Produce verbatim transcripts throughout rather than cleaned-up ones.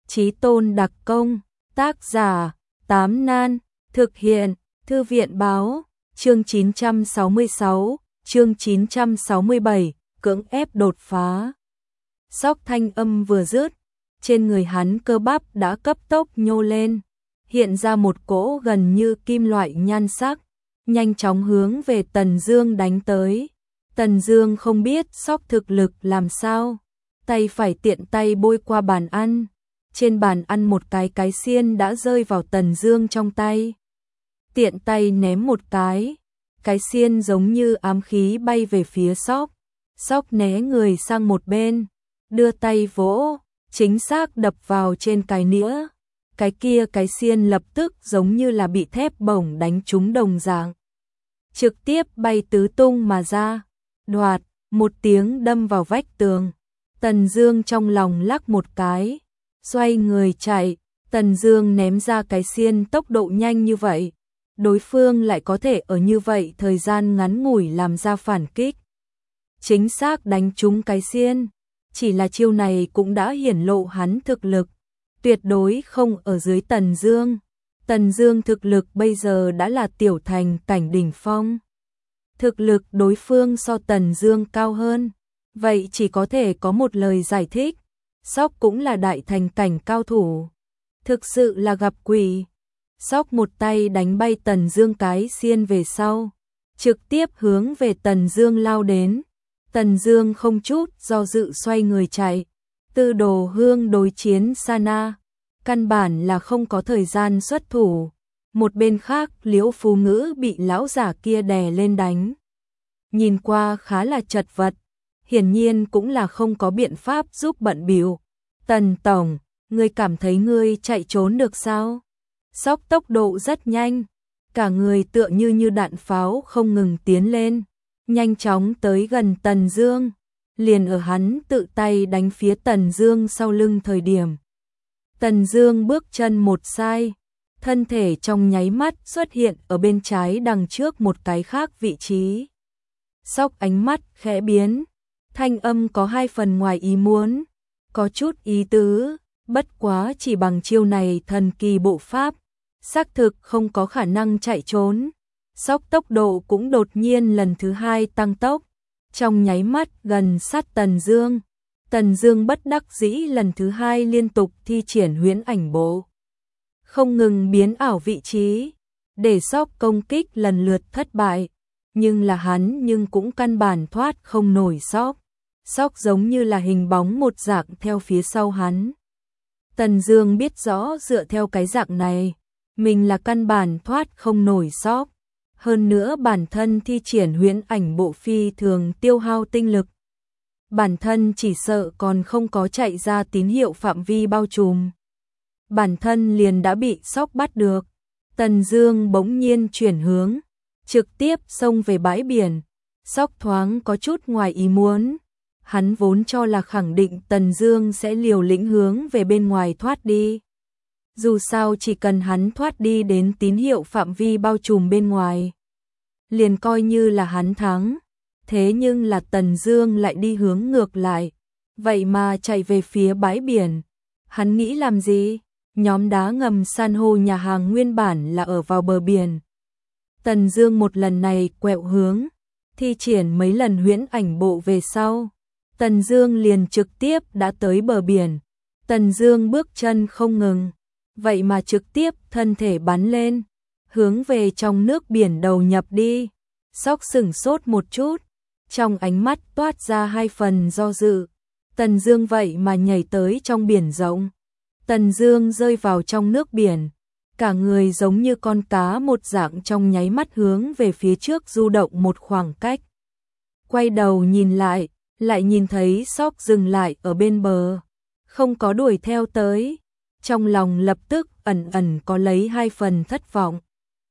Chí tôn đặc công, tác giả, Tám Nan, thực hiện, Thư viện báo, chương chín trăm sáu mươi sáu, chương chín trăm sáu mươi bảy, cưỡng ép đột phá. Sóc thanh âm vừa dứt, trên người hắn cơ bắp đã cấp tốc nhô lên, hiện ra một cỗ gần như kim loại nhan sắc, nhanh chóng hướng về Tần Dương đánh tới. Tần Dương không biết Sóc thực lực làm sao, tay phải tiện tay bôi qua bàn ăn, trên bàn ăn một cái cái xiên đã rơi vào Tần Dương trong tay. Tiện tay ném một cái, cái xiên giống như ám khí bay về phía Sóc. Sóc né người sang một bên, đưa tay vỗ, chính xác đập vào trên cái nĩa. Cái kia cái xiên lập tức giống như là bị thép bổng đánh trúng đồng dạng, trực tiếp bay tứ tung mà ra. Đoạt, một tiếng đâm vào vách tường. Tần Dương trong lòng lắc một cái, xoay người chạy. Tần Dương ném ra cái xiên tốc độ nhanh như vậy, đối phương lại có thể ở như vậy thời gian ngắn ngủi làm ra phản kích, chính xác đánh trúng cái xiên. Chỉ là chiêu này cũng đã hiển lộ hắn thực lực tuyệt đối không ở dưới Tần Dương. Tần Dương thực lực bây giờ đã là tiểu thành cảnh đỉnh phong. Thực lực đối phương so Tần Dương cao hơn, vậy chỉ có thể có một lời giải thích, Sóc cũng là đại thành cảnh cao thủ. Thực sự là gặp quỷ. Sóc một tay đánh bay Tần Dương cái xiên về sau, trực tiếp hướng về Tần Dương lao đến. Tần Dương không chút do dự xoay người chạy. Tư Đồ Hương đối chiến Sana, căn bản là không có thời gian xuất thủ. Một bên khác Liễu Phú Ngữ bị lão giả kia đè lên đánh, nhìn qua khá là chật vật, hiển nhiên cũng là không có biện pháp giúp bận bịu. Tần tổng, ngươi cảm thấy ngươi chạy trốn được sao? Sóc tốc độ rất nhanh, cả người tựa như như đạn pháo không ngừng tiến lên, nhanh chóng tới gần Tần Dương. Liền ở hắn tự tay đánh phía Tần Dương sau lưng thời điểm, Tần Dương bước chân một sai, thân thể trong nháy mắt xuất hiện ở bên trái đằng trước một cái khác vị trí. Sóc ánh mắt khẽ biến, thanh âm có hai phần ngoài ý muốn, có chút ý tứ, bất quá chỉ bằng chiêu này thần kỳ bộ pháp, xác thực không có khả năng chạy trốn. Sóc tốc độ cũng đột nhiên lần thứ hai tăng tốc, trong nháy mắt gần sát Tần Dương. Tần Dương bất đắc dĩ lần thứ hai liên tục thi triển huyễn ảnh bộ, không ngừng biến ảo vị trí, để Sóc công kích lần lượt thất bại, nhưng là hắn nhưng cũng căn bản thoát không nổi Sóc. Sóc giống như là hình bóng một dạng theo phía sau hắn. Tần Dương biết rõ dựa theo cái dạng này, mình là căn bản thoát không nổi Sóc. Hơn nữa bản thân thi triển huyễn ảnh bộ phi thường tiêu hao tinh lực. Bản thân chỉ sợ còn không có chạy ra tín hiệu phạm vi bao trùm, bản thân liền đã bị Sóc bắt được. Tần Dương bỗng nhiên chuyển hướng, trực tiếp xông về bãi biển. Sóc thoáng có chút ngoài ý muốn, hắn vốn cho là khẳng định Tần Dương sẽ liều lĩnh hướng về bên ngoài thoát đi. Dù sao chỉ cần hắn thoát đi đến tín hiệu phạm vi bao trùm bên ngoài, liền coi như là hắn thắng. Thế nhưng là Tần Dương lại đi hướng ngược lại, vậy mà chạy về phía bãi biển. Hắn nghĩ làm gì? Nhóm đá ngầm san hô nhà hàng nguyên bản là ở vào bờ biển. Tần Dương một lần này quẹo hướng, thi triển mấy lần huyễn ảnh bộ về sau, Tần Dương liền trực tiếp đã tới bờ biển. Tần Dương bước chân không ngừng, vậy mà trực tiếp thân thể bắn lên, hướng về trong nước biển đầu nhập đi. Sóc sững sốt một chút, trong ánh mắt toát ra hai phần do dự. Tần Dương vậy mà nhảy tới trong biển rộng. Tần Dương rơi vào trong nước biển, cả người giống như con cá một dạng trong nháy mắt hướng về phía trước du động một khoảng cách. Quay đầu nhìn lại, lại nhìn thấy Sóc dừng lại ở bên bờ, không có đuổi theo tới. Trong lòng lập tức ẩn ẩn có lấy hai phần thất vọng.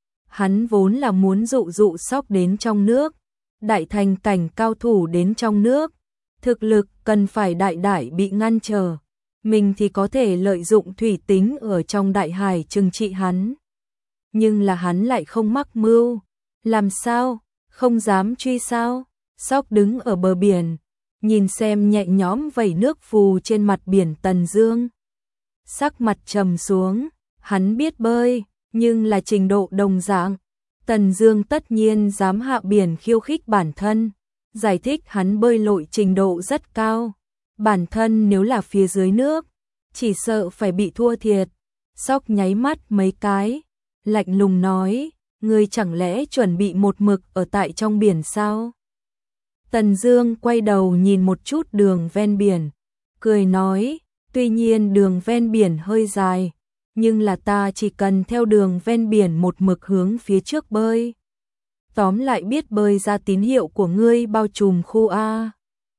Hắn vốn là muốn dụ dụ Sóc đến trong nước, đại thành cảnh cao thủ đến trong nước, thực lực cần phải đại đại bị ngăn trở, mình thì có thể lợi dụng thủy tính ở trong đại hải trừng trị hắn. Nhưng là hắn lại không mắc mưu, làm sao, không dám truy sao? Sóc đứng ở bờ biển, nhìn xem nhẹ nhõm vẩy nước phù trên mặt biển Tần Dương. sắc mặt trầm xuống, hắn biết bơi, nhưng là trình độ đồng dạng. Tần Dương tất nhiên dám hạ biển khiêu khích bản thân, giải thích hắn bơi lội trình độ rất cao. Bản thân nếu là phía dưới nước, chỉ sợ phải bị thua thiệt. Sóc nháy mắt mấy cái, lạnh lùng nói, ngươi chẳng lẽ chuẩn bị một mực ở tại trong biển sao? Tần Dương quay đầu nhìn một chút đường ven biển, cười nói, tuy nhiên đường ven biển hơi dài, nhưng là ta chỉ cần theo đường ven biển một mực hướng phía trước bơi. Tóm lại biết bơi ra tín hiệu của ngươi bao trùm khu A.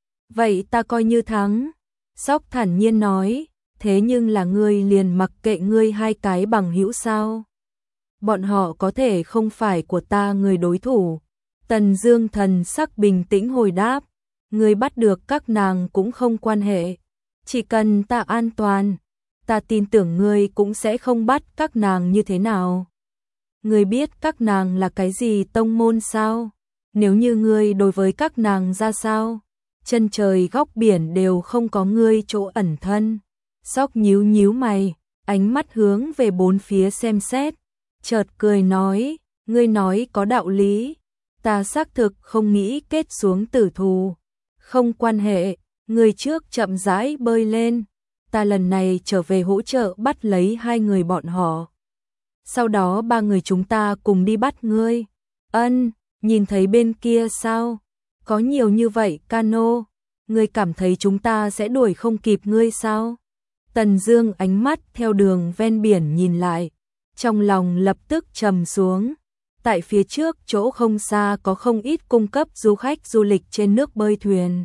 Vậy ta coi như thắng. Sóc thản nhiên nói, thế nhưng là ngươi liền mặc kệ ngươi hai cái bằng hữu sao? Bọn họ có thể không phải của ta người đối thủ. Tần Dương thần sắc bình tĩnh hồi đáp, ngươi bắt được các nàng cũng không quan hệ, chỉ cần ta an toàn, ta tin tưởng ngươi cũng sẽ không bắt các nàng như thế nào. Ngươi biết các nàng là cái gì tông môn sao? Nếu như ngươi đối với các nàng ra sao? Chân trời góc biển đều không có ngươi chỗ ẩn thân. Sóc nhíu nhíu mày, ánh mắt hướng về bốn phía xem xét, chợt cười nói, ngươi nói có đạo lý, ta xác thực không nghĩ kết xuống tử thù. Không quan hệ, ngươi trước chậm rãi bơi lên, ta lần này trở về hỗ trợ bắt lấy hai người bọn họ. Sau đó ba người chúng ta cùng đi bắt ngươi. Ân, nhìn thấy bên kia sao? Có nhiều như vậy cano, ngươi cảm thấy chúng ta sẽ đuổi không kịp ngươi sao? Tần Dương ánh mắt theo đường ven biển nhìn lại, trong lòng lập tức trầm xuống. Tại phía trước chỗ không xa có không ít cung cấp du khách du lịch trên nước bơi thuyền.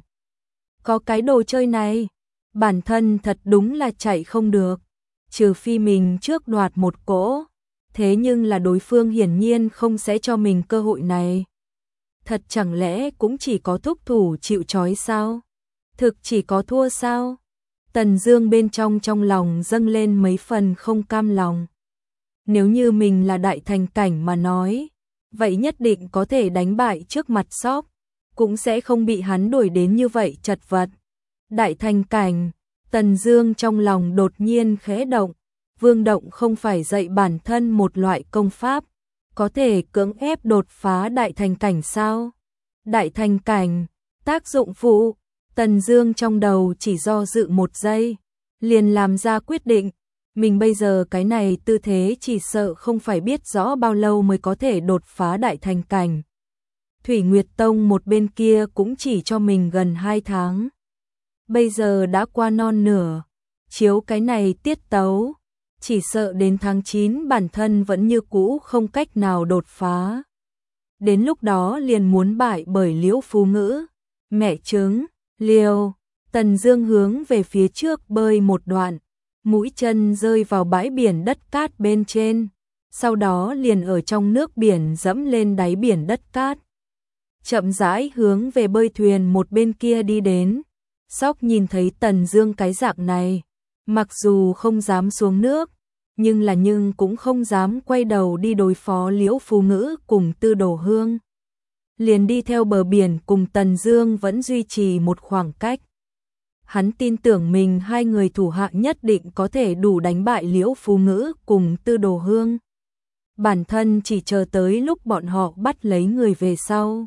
Có cái đồ chơi này, bản thân thật đúng là chạy không được, trừ phi mình trước đoạt một cỗ, thế nhưng là đối phương hiển nhiên không sẽ cho mình cơ hội này. Thật chẳng lẽ cũng chỉ có thúc thủ chịu trói sao? Thực chỉ có thua sao? Tần Dương bên trong trong lòng dâng lên mấy phần không cam lòng. Nếu như mình là đại thành cảnh mà nói, vậy nhất định có thể đánh bại trước mặt Sóc, cũng sẽ không bị hắn đuổi đến như vậy chật vật. Đại thành cảnh, Tần Dương trong lòng đột nhiên khẽ động, Vương Động không phải dạy bản thân một loại công pháp, có thể cưỡng ép đột phá đại thành cảnh sao? Đại thành cảnh, tác dụng phụ, Tần Dương trong đầu chỉ do dự một giây, liền làm ra quyết định, mình bây giờ cái này tư thế chỉ sợ không phải biết rõ bao lâu mới có thể đột phá đại thành cảnh. Thủy Nguyệt Tông một bên kia cũng chỉ cho mình gần hai tháng. Bây giờ đã qua non nửa, chiếu cái này tiết tấu, chỉ sợ đến tháng chín bản thân vẫn như cũ không cách nào đột phá. Đến lúc đó liền muốn bại bởi Liễu Phú Ngữ. Mẹ trứng, liều, Tần Dương hướng về phía trước bơi một đoạn, mũi chân rơi vào bãi biển đất cát bên trên, sau đó liền ở trong nước biển dẫm lên đáy biển đất cát. Chậm rãi hướng về bơi thuyền một bên kia đi đến. Sóc nhìn thấy Tần Dương cái dạng này, mặc dù không dám xuống nước, nhưng là nhưng cũng không dám quay đầu đi đối phó Liễu Phú Ngữ cùng Tư Đồ Hương. Liền đi theo bờ biển cùng Tần Dương vẫn duy trì một khoảng cách. Hắn tin tưởng mình hai người thủ hạ nhất định có thể đủ đánh bại Liễu Phú Ngữ cùng Tư Đồ Hương. Bản thân chỉ chờ tới lúc bọn họ bắt lấy người về sau.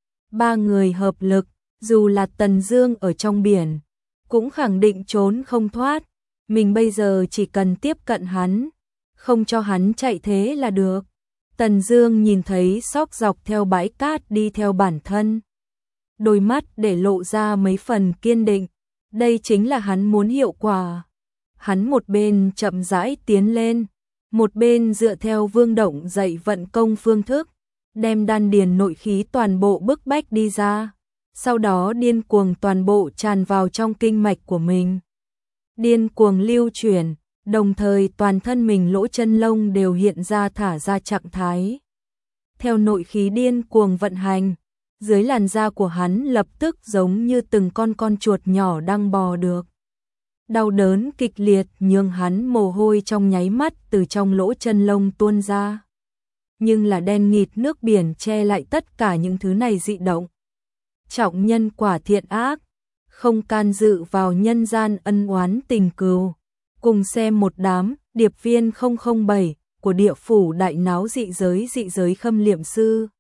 Ba người hợp lực, dù là Tần Dương ở trong biển, cũng khẳng định trốn không thoát. Mình bây giờ chỉ cần tiếp cận hắn, không cho hắn chạy thế là được. Tần Dương nhìn thấy Sóc dọc theo bãi cát đi theo bản thân, đôi mắt để lộ ra mấy phần kiên định. Đây chính là hắn muốn hiệu quả. Hắn một bên chậm rãi tiến lên, một bên dựa theo Vương Động dạy vận công phương thức, đem đan điền nội khí toàn bộ bức bách đi ra, sau đó điên cuồng toàn bộ tràn vào trong kinh mạch của mình. Điên cuồng lưu chuyển, đồng thời toàn thân mình lỗ chân lông đều hiện ra thả ra trạng thái. Theo nội khí điên cuồng vận hành, dưới làn da của hắn lập tức giống như từng con con chuột nhỏ đang bò được. Đau đớn kịch liệt nhường hắn mồ hôi trong nháy mắt từ trong lỗ chân lông tuôn ra. Nhưng là đen nghịt nước biển che lại tất cả những thứ này dị động. Trọng nhân quả thiện ác, không can dự vào nhân gian ân oán tình cừu, Cùng xem một đám điệp viên không không bảy của địa phủ đại náo dị giới dị giới khâm liệm sư.